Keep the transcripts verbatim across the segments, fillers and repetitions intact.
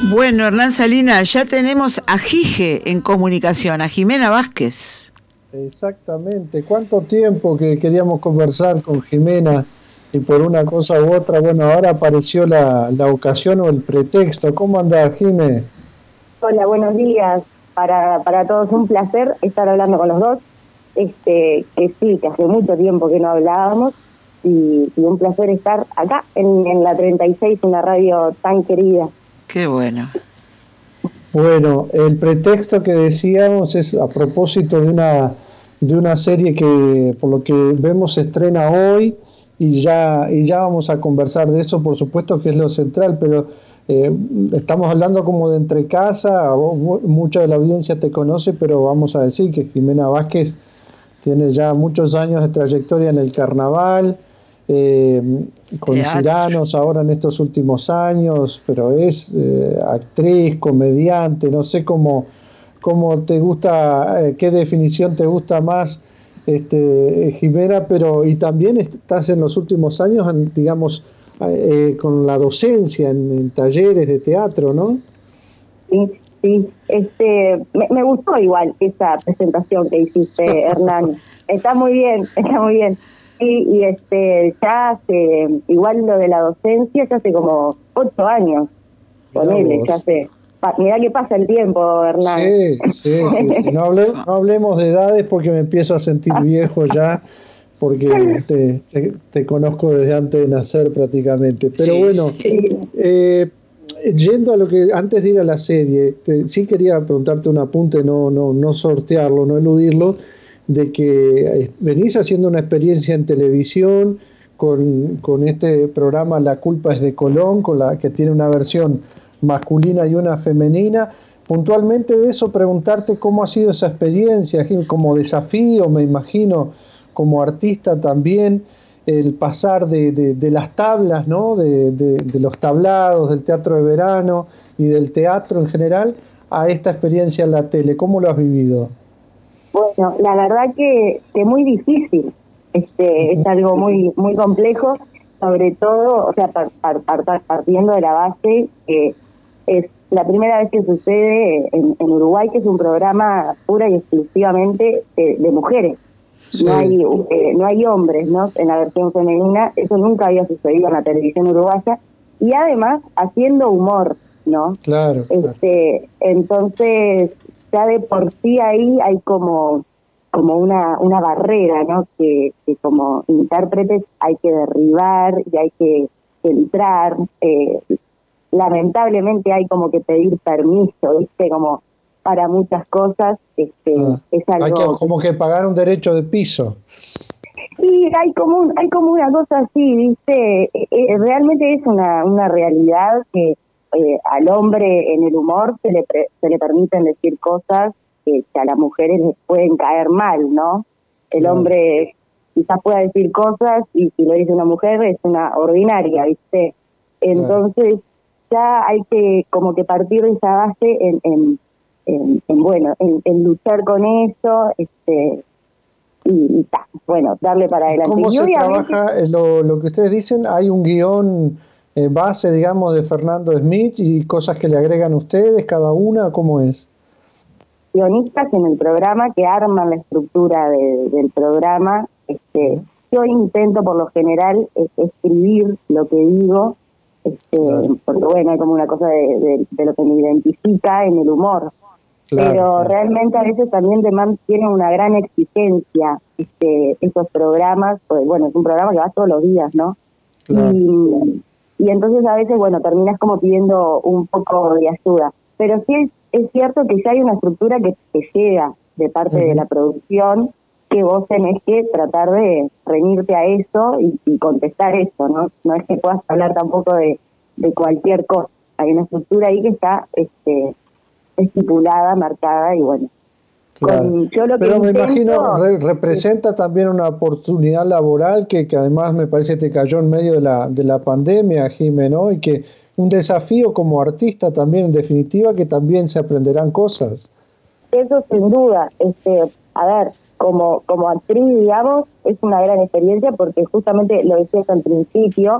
Bueno, Hernán Salinas, ya tenemos a Gige en comunicación, a Jimena Vázquez. Exactamente. ¿Cuánto tiempo que queríamos conversar con Jimena y por una cosa u otra? Bueno, ahora apareció la, la ocasión o el pretexto. ¿Cómo andás, Jimé? Hola, buenos días. Para, para todos un placer estar hablando con los dos. Este, que sí, que hace mucho tiempo que no hablábamos y, y un placer estar acá en, en la treinta y seis, una radio tan querida. Qué bueno. Bueno, el pretexto que decíamos es a propósito de una de una serie que por lo que vemos se estrena hoy y ya y ya vamos a conversar de eso, por supuesto que es lo central, pero eh, estamos hablando como de entre casa, vos, mucha de la audiencia te conoce, pero vamos a decir que Jimena Vázquez tiene ya muchos años de trayectoria en el carnaval, eh, con Teatro. Ciranos ahora en estos últimos años, pero es eh, actriz, comediante, no sé cómo, cómo te gusta, eh, qué definición te gusta más, este, Jimena, pero y también estás en los últimos años, en, digamos, eh, con la docencia en, en talleres de teatro, ¿no? Sí, sí, este, me, me gustó igual esa presentación que hiciste, Hernán. Está muy bien, está muy bien. Sí, y este, ya hace, igual lo de la docencia, ya hace como ocho años, ponele, ya hace. Pa, mirá que pasa el tiempo, Hernán. Sí, sí, sí, sí. No, hable, no hablemos de edades porque me empiezo a sentir viejo ya, porque te, te, te conozco desde antes de nacer prácticamente. Pero Sí, bueno, sí. eh, yendo a lo que, antes de ir a la serie, te, sí quería preguntarte un apunte, no, no, no sortearlo, no eludirlo, de que venís haciendo una experiencia en televisión con, con este programa La culpa es de Colón, con la que tiene una versión masculina y una femenina. Puntualmente de eso, preguntarte cómo ha sido esa experiencia, como desafío, me imagino, como artista también, el pasar de, de, de las tablas, ¿no? de, de, de los tablados, del teatro de verano y del teatro en general, a esta experiencia en la tele. ¿Cómo lo has vivido? Bueno, la verdad que, que muy difícil, este, es algo muy muy complejo, sobre todo, o sea, par, par, par, partiendo de la base que es la primera vez que sucede en, en Uruguay, que es un programa pura y exclusivamente de, de mujeres. Sí. No hay eh, no hay hombres, ¿no? En la versión femenina, eso nunca había sucedido en la televisión uruguaya, y además haciendo humor, ¿no? Claro. Este, claro. Entonces, ya de por sí ahí hay como como una una barrera, ¿no? Que, que como intérpretes hay que derribar y hay que entrar. Eh, lamentablemente hay como que pedir permiso, ¿viste? Como para muchas cosas, este, ah, es algo... Hay que, como que pagar un derecho de piso. Sí, hay como un, hay como una cosa así, ¿viste? Eh, realmente es una, una realidad que eh, al hombre en el humor se le, pre, se le permiten decir cosas que, que a las mujeres les pueden caer mal, ¿no? El no. hombre quizás pueda decir cosas y si lo dice una mujer es una ordinaria, ¿viste? Entonces... No. Ya hay que como que partir de esa base en, en, en, en bueno, en, en luchar con eso, este y, y ta, bueno, darle para adelante. ¿Cómo y se trabaja lo, lo que ustedes dicen? ¿Hay un guión eh, base, digamos, de Fernando Smith y cosas que le agregan ustedes cada una? ¿Cómo es? Guionistas en el programa que arman la estructura de, del programa. Este, yo intento por lo general es, escribir lo que digo. Este, claro. Porque bueno, hay como una cosa de, de, de lo que me identifica en el humor, claro, pero claro. realmente a veces también Demam tiene una gran exigencia, este, esos programas, pues bueno, es un programa que va todos los días, ¿no? Claro. Y, y entonces a veces, bueno, terminas como pidiendo un poco de ayuda, pero sí es, es cierto que ya hay una estructura que te llega de parte uh-huh. de la producción, que vos tenés que tratar de reñirte a eso y, y contestar eso, ¿no? No es que puedas hablar tampoco de, de cualquier cosa. Hay una estructura ahí que está este, estipulada, marcada y bueno. Claro. Con, yo lo que Pero intento, me imagino re, representa es, también una oportunidad laboral que, que además me parece te cayó en medio de la, de la pandemia, Jimé, ¿no? Y que un desafío como artista también, en definitiva, que también se aprenderán cosas. Eso sin duda. Este, a ver, como como actriz, digamos, es una gran experiencia porque justamente lo decías al principio,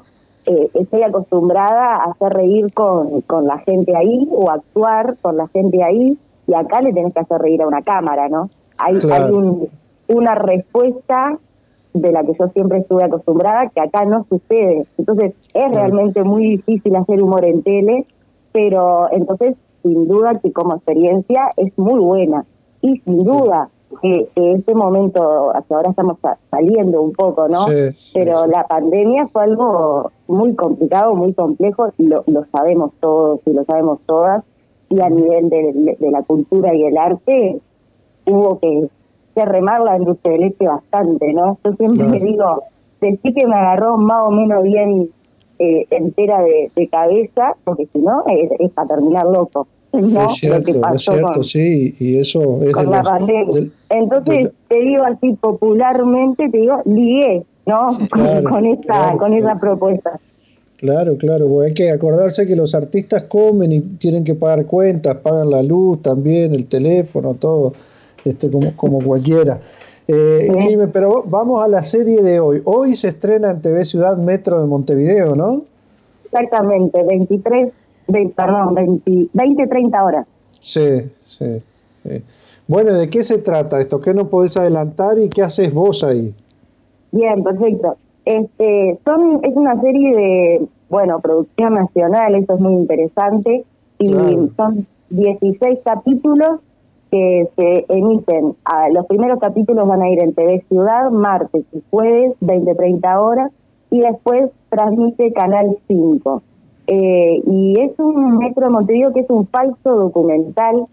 eh, estoy acostumbrada a hacer reír con, con la gente ahí o actuar con la gente ahí, y acá le tenés que hacer reír a una cámara, ¿no? Hay, claro. hay un, una respuesta de la que yo siempre estuve acostumbrada, que acá no sucede. Entonces, es realmente muy difícil hacer humor en tele, pero entonces, sin duda que como experiencia es muy buena. Y sin duda que, que este momento, hacia ahora estamos saliendo un poco, ¿no? Sí, sí, pero sí. la pandemia fue algo muy complicado, muy complejo, y lo, lo sabemos todos y lo sabemos todas, y a nivel de, de, de la cultura y el arte, hubo que que remar la industria de leche bastante, ¿no? Yo siempre Claro. digo, decí que me agarró más o menos bien eh, entera de, de cabeza, porque si no, es, es para terminar loco, ¿no? Es cierto, Lo que es pasó cierto, con, sí, y eso es con de la los, pandemia. del- Entonces, de- te digo así popularmente, te digo, ligué, ¿no? Sí. Con, Claro, con esa, claro, con esa claro. propuesta. Claro, claro, porque hay que acordarse que los artistas comen y tienen que pagar cuentas, pagan la luz también, el teléfono, todo, este, como, como cualquiera. Eh, Sí. Jimé, pero vamos a la serie de hoy. Hoy se estrena en T V Ciudad Metro de Montevideo, ¿no? Exactamente, veintitrés, veinte, perdón, veinte, veinte, treinta horas. Sí, sí, sí. Bueno, ¿de qué se trata esto? ¿Qué no podés adelantar y qué haces vos ahí? Bien, perfecto. Este, son, es una serie de, bueno, producción nacional, eso es muy interesante, y Claro. son dieciséis capítulos que se emiten. A, los primeros capítulos van a ir en T V Ciudad, martes y jueves, veinte a treinta horas, y después transmite Canal cinco. Eh, y es un Metro de Montevideo que es un falso documental.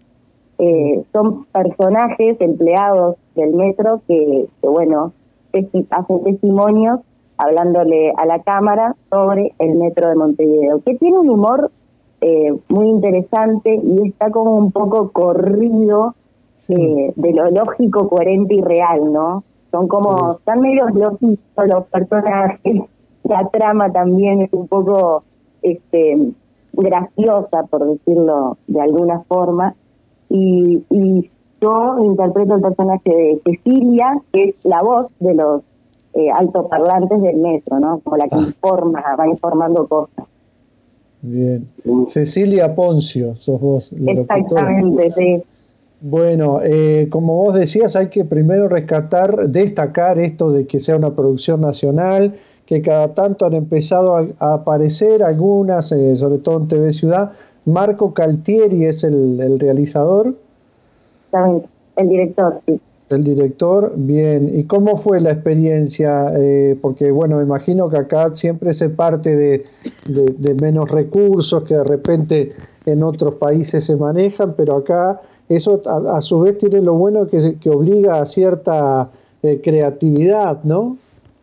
Eh, son personajes, empleados del metro que, que bueno, testi- hacen testimonios hablándole a la cámara sobre el Metro de Montevideo, que tiene un humor eh, muy interesante y está como un poco corrido eh, de lo lógico, coherente y real, ¿no? Son como, están medio lógicos los personajes, la trama también es un poco este graciosa, por decirlo de alguna forma, y, y yo interpreto el personaje de Cecilia, que es la voz de los eh, altoparlantes del metro, ¿no? Como la que informa, va informando cosas. Bien. Cecilia Poncio, sos vos, la locutora. Exactamente, sí. Bueno, eh, como vos decías, hay que primero rescatar, destacar esto de que sea una producción nacional, que cada tanto han empezado a, a aparecer algunas, eh, sobre todo en T V Ciudad. Marco Caltieri es el, el realizador, Exactamente. El director, sí. el director. Bien, ¿y cómo fue la experiencia? Eh, porque, bueno, me imagino que acá siempre se parte de, de, de menos recursos que de repente en otros países se manejan, pero acá eso a, a su vez tiene lo bueno que, se- que obliga a cierta eh, creatividad, ¿no?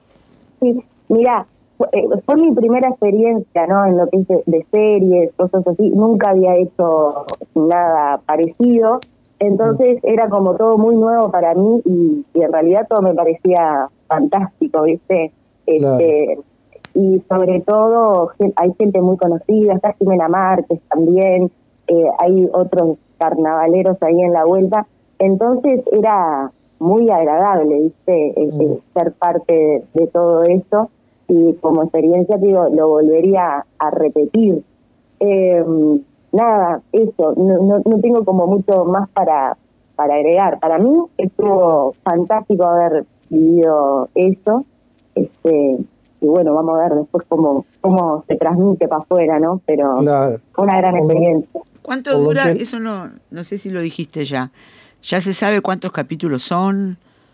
Sí, mira, fue, eh, fue mi primera experiencia, ¿no? En lo que es de, de series, cosas así. Nunca había hecho nada parecido. Entonces era como todo muy nuevo para mí y, y en realidad todo me parecía fantástico, ¿viste? Claro. Este, y sobre todo gen- hay gente muy conocida, está Jimena Márquez también, eh, hay otros carnavaleros ahí en la vuelta. Entonces era muy agradable, ¿viste? Eh, Mm. eh, ser parte de, de todo esto, y como experiencia, digo, lo volvería a repetir. Eh, nada, eso, no, no, no tengo como mucho más para, para agregar. Para mí estuvo fantástico haber vivido eso, este, y bueno, vamos a ver después cómo, cómo se transmite para afuera, ¿no? Pero Claro. fue una gran Por lo- experiencia. ¿Cuánto Por lo dura? que- Eso no, no sé si lo dijiste ya. ¿Ya se sabe cuántos capítulos son?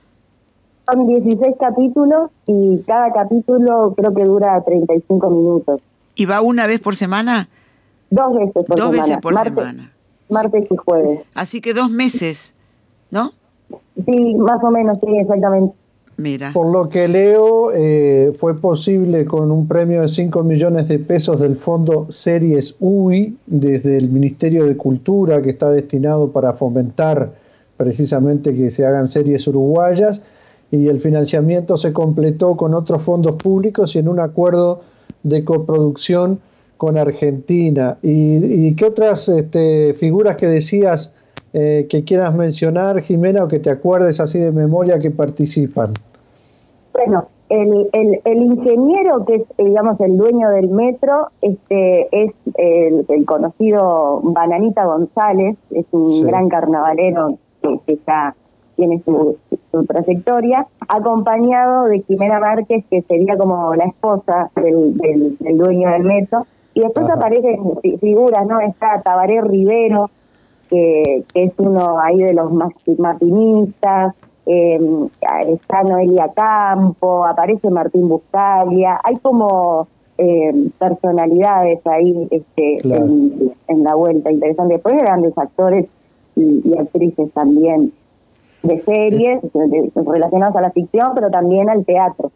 Son dieciséis capítulos y cada capítulo creo que dura treinta y cinco minutos. ¿Y va una vez por semana? Dos veces por Dos semana. veces por martes, semana. Martes y jueves. Así que dos meses, ¿no? Sí, más o menos, sí, exactamente. Mira. Por lo que leo, eh, fue posible con un premio de cinco millones de pesos del Fondo Series U I desde el Ministerio de Cultura, que está destinado para fomentar precisamente que se hagan series uruguayas, y el financiamiento se completó con otros fondos públicos y en un acuerdo de coproducción con Argentina. ¿Y, y qué otras este, figuras que decías eh, que quieras mencionar, Jimena, o que te acuerdes así de memoria que participan? Bueno, El, el, el ingeniero, que es, digamos, el dueño del metro, este es el, el conocido Bananita González, es un sí. gran carnavalero que, que ya tiene su, su trayectoria, acompañado de Jimena Márquez, que sería como la esposa del, del, del dueño del metro. Y después Ajá. aparecen figuras, ¿no? Está Tabaré Rivero, que, que es uno ahí de los maquinistas. Eh, está Noelia Campo, aparece Martín Buscaglia, hay como eh, personalidades ahí este, claro. en, en la vuelta, interesante. Después grandes actores y, y actrices también de series de, de, relacionadas a la ficción, pero también al teatro.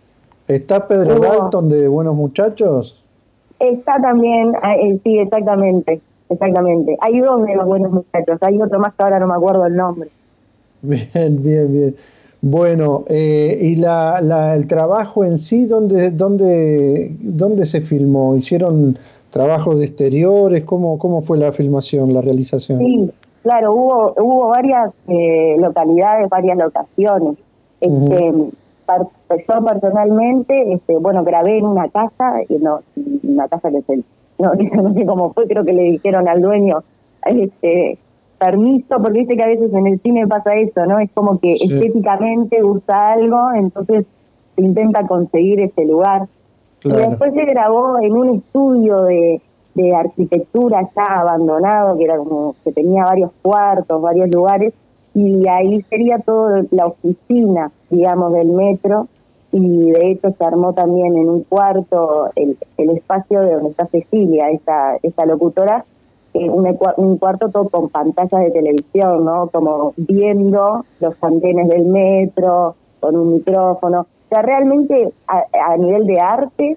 ¿Está Pedro Hubo, Dalton de Buenos Muchachos? Está también, eh, sí, exactamente, exactamente. Hay dos de los Buenos Muchachos, hay otro más que ahora no me acuerdo el nombre. Bien, bien, bien. Bueno, eh, ¿y la, la, el trabajo en sí, dónde, dónde, dónde se filmó? ¿Hicieron trabajos de exteriores? ¿Cómo, cómo fue la filmación, la realización? Sí, claro, hubo hubo varias eh, localidades, varias locaciones. Este, uh-huh. par, yo personalmente, este, bueno, grabé en una casa, no, una casa que se, no, no sé cómo fue, creo que le dijeron al dueño, este, permiso, porque viste que a veces en el cine pasa eso, ¿no? Es como que sí. estéticamente gusta algo, entonces se intenta conseguir ese lugar. Claro. Y después se grabó en un estudio de, de arquitectura ya abandonado, que era como que tenía varios cuartos, varios lugares, y ahí sería toda la oficina, digamos, del metro, y de hecho se armó también en un cuarto el, el espacio de donde está Cecilia, esta, esta locutora, Eh, un, un cuarto todo con pantallas de televisión, ¿no? Como viendo los andenes del metro, con un micrófono. O sea, realmente a, a nivel de arte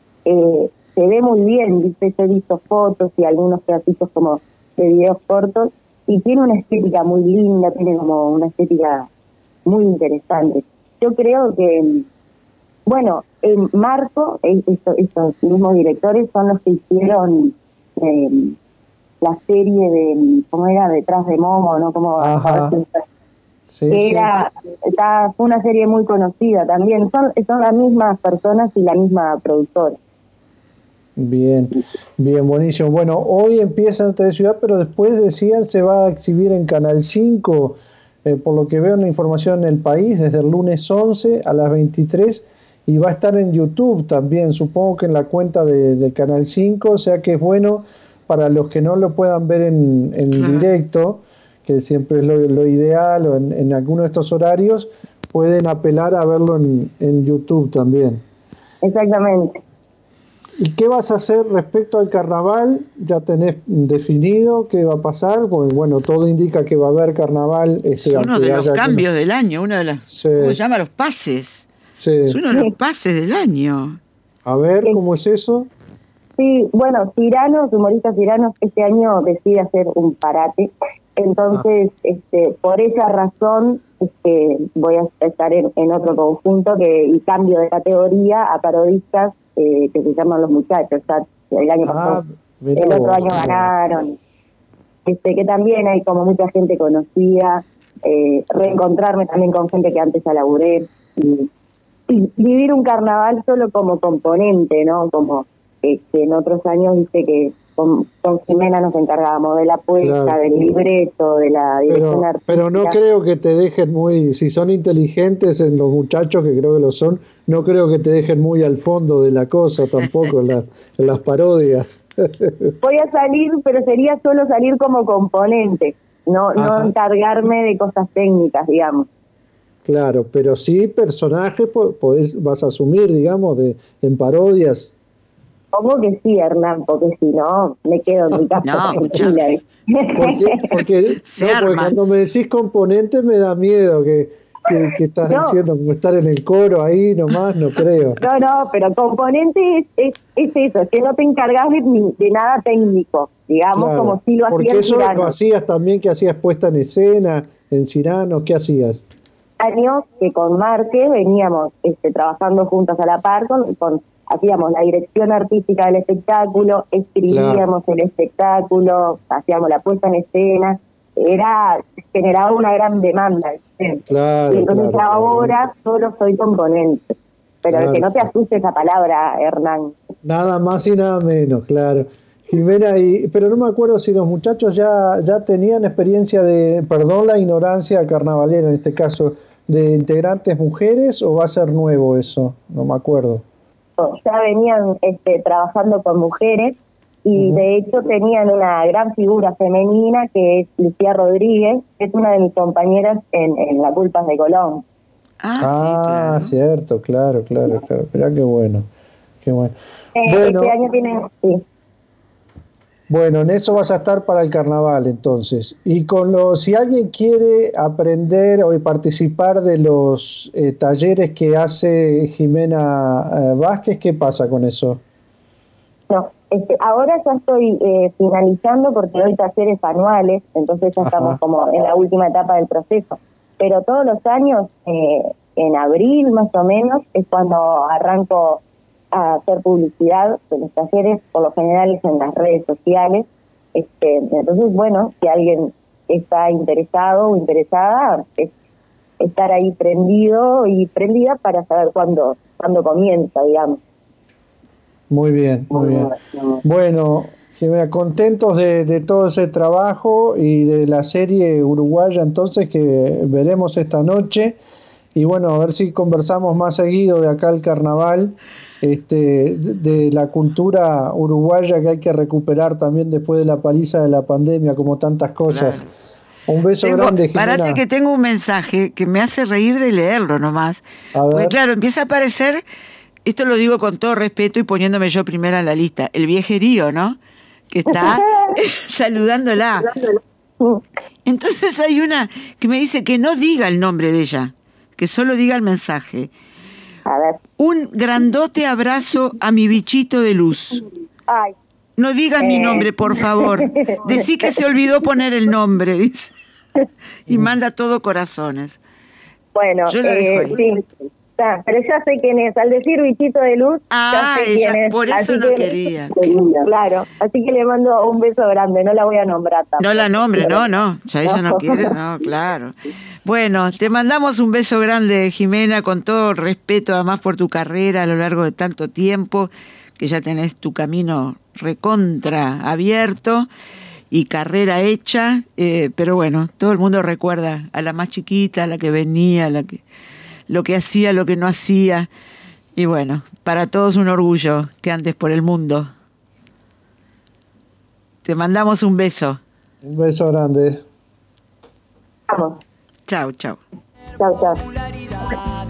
eh, se ve muy bien, ¿viste? Yo he visto fotos y algunos pedacitos como de videos cortos y tiene una estética muy linda, tiene como una estética muy interesante. Yo creo que, bueno, en Marco, estos, estos mismos directores son los que hicieron... Eh, la serie de, ¿cómo era? Detrás de Momo, ¿no? Como sí, era, sí. Está, fue una serie muy conocida también. Son, son las mismas personas y la misma productora. Bien, bien, buenísimo. Bueno, hoy empieza en T V Ciudad, pero después decían se va a exhibir en Canal cinco, eh, por lo que veo en la información en El País, desde el lunes once a las veintitrés, y va a estar en YouTube también, supongo que en la cuenta de, de Canal cinco, o sea que es bueno para los que no lo puedan ver en, en claro. directo, que siempre es lo, lo ideal, o en, en alguno de estos horarios, pueden apelar a verlo en, en YouTube también. Exactamente. ¿Y qué vas a hacer respecto al carnaval? ¿Ya tenés definido qué va a pasar? Porque bueno, todo indica que va a haber carnaval. Este, es uno de los cambios una... del año, uno de las, sí. ¿cómo se llama? Los pases. Sí. Es uno de los pases del año. A ver, ¿cómo es eso? Sí, bueno, Tiranos, humoristas Tiranos, este año decide hacer un parate, entonces, ah. este, por esa razón, este, voy a estar en, en otro conjunto que y cambio de categoría a parodistas eh, que se llaman Los Muchachos. Ya el año ah, pasado, el otro año ganaron, este, que también hay como mucha gente conocida, eh, reencontrarme también con gente que antes ya laburé y, y vivir un carnaval solo como componente, ¿no? Como Este, en otros años, dice que con, con Jimena nos encargábamos de la puesta, claro. del libreto, de la dirección pero, artística. Pero no creo que te dejen muy, si son inteligentes en los muchachos, que creo que lo son, no creo que te dejen muy al fondo de la cosa tampoco, en, la, en las parodias. Voy a salir, pero sería solo salir como componente, no, no encargarme de cosas técnicas, digamos. Claro, pero sí personajes podés, vas a asumir, digamos, de en parodias. ¿Cómo que sí, Hernán? Porque si no, me quedo en mi casa. No, tranquila. Porque, porque, no, porque cuando me decís componente me da miedo que, que, que estás no. diciendo como estar en el coro ahí nomás, no creo. No, no, pero componente es, es, es eso, es que no te encargas de, de nada técnico, digamos, claro, como si lo hacías. Porque eso lo hacías también, que hacías puesta en escena, en Ciranos, ¿qué hacías? Años que con Marque veníamos este, trabajando juntos a la par con... con hacíamos la dirección artística del espectáculo, escribíamos claro. el espectáculo, hacíamos la puesta en escena, era generaba una gran demanda. Claro, y entonces claro, ahora claro. solo soy componente. pero claro. que no te asuste esa palabra, Hernán. Nada más y nada menos, claro. Jimena, y, pero no me acuerdo si los muchachos ya, ya tenían experiencia de, perdón la ignorancia carnavalera en este caso, de integrantes mujeres, o va a ser nuevo eso, no me acuerdo. Ya venían este, trabajando con mujeres y uh-huh. de hecho tenían una gran figura femenina que es Lucía Rodríguez, que es una de mis compañeras en, en La Culpas de Colón. Ah, ah sí, claro. cierto, claro, claro, claro. Mirá qué bueno, qué bueno. Eh, bueno este año tienen... Sí. Bueno, en eso vas a estar para el carnaval entonces. Y con los, si alguien quiere aprender o participar de los eh, talleres que hace Jimena eh, Vázquez, ¿qué pasa con eso? No, este, ahora ya estoy eh, finalizando porque doy talleres anuales, entonces ya Ajá. estamos como en la última etapa del proceso. Pero todos los años, eh, en abril más o menos, es cuando arranco a hacer publicidad de los talleres, por lo general es en las redes sociales. Este, entonces, bueno, si alguien está interesado o interesada, es estar ahí prendido y prendida para saber cuándo, cuándo comienza, digamos. Muy bien, muy bien. Bueno, Jimena, contentos de, de todo ese trabajo y de la serie uruguaya entonces que veremos esta noche. Y bueno, a ver si conversamos más seguido de acá al carnaval, este, de, de la cultura uruguaya que hay que recuperar también después de la paliza de la pandemia, como tantas cosas. Claro. Un beso tengo, grande, Jimena. Parate que tengo un mensaje que me hace reír de leerlo nomás. A ver. Porque claro, empieza a aparecer, esto lo digo con todo respeto y poniéndome yo primera en la lista, el viejerío, ¿no? Que está saludándola. Entonces hay una que me dice que no diga el nombre de ella, que solo diga el mensaje. A ver. Un grandote abrazo a mi bichito de luz. Ay. No digas eh. mi nombre, por favor. Decí que se olvidó poner el nombre, dice. Y manda todo corazones. Bueno, yo la eh, dejo ahí. Sí. Ah, pero ya sé quién es. Al decir bichito de luz, ah, ya sé ella, quién es. por eso así no que, quería. Claro, así que le mando un beso grande. No la voy a nombrar tampoco. No la nombre, no, no. Ya ella no quiere, no, claro. Bueno, te mandamos un beso grande, Jimena, con todo respeto además por tu carrera a lo largo de tanto tiempo, que ya tenés tu camino recontra abierto y carrera hecha, eh, pero bueno, todo el mundo recuerda a la más chiquita, a la que venía, a la que... lo que hacía, lo que no hacía. Y bueno, para todos un orgullo que andes por el mundo. Te mandamos un beso. Un beso grande. Vamos. Chau, chau. Chau, chau.